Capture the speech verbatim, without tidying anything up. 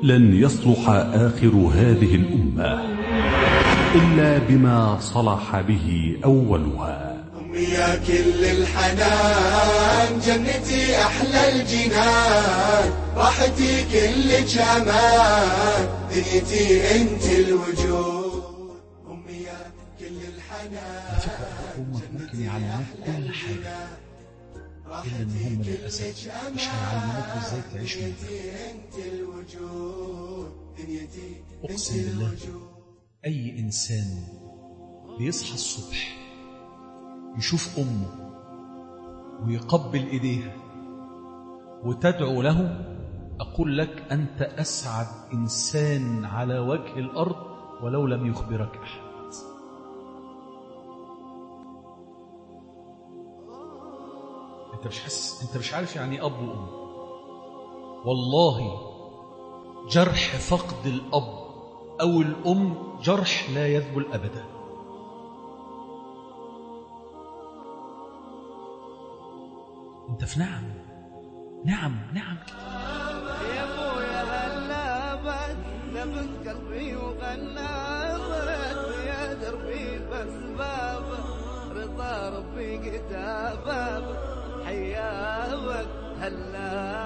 لن يصلح آخر هذه الأمة إلا بما صلح به أولها. أمي يا كل الحنان، جنتي أحلى الجنان، راحتي كل جمال، دنيتي أنت الوجود. أمي يا كل الحنان. أمك ممكن يعلموك كل حاجة، إلا إن هم للأسف مش هيعلموك إزاي تعيش من ده. أقسم بالله أي إنسان بيصحى الصبح يشوف أمه ويقبل إيديها وتدعو له، أقول لك أنت أسعد إنسان على وجه الأرض ولو لم يخبرك أحد. أنت مش حاسس، أنت مش عارف يعني أب وأم. والله جرح فقد الأب أو الأم جرح لا يذبل أبدا. أنت في نعم نعم نعم يا أبويا هلابك لبس قلبي وغلابك، يا دربي بأسبابك رضا ربي كتابك، حيابك هلابك.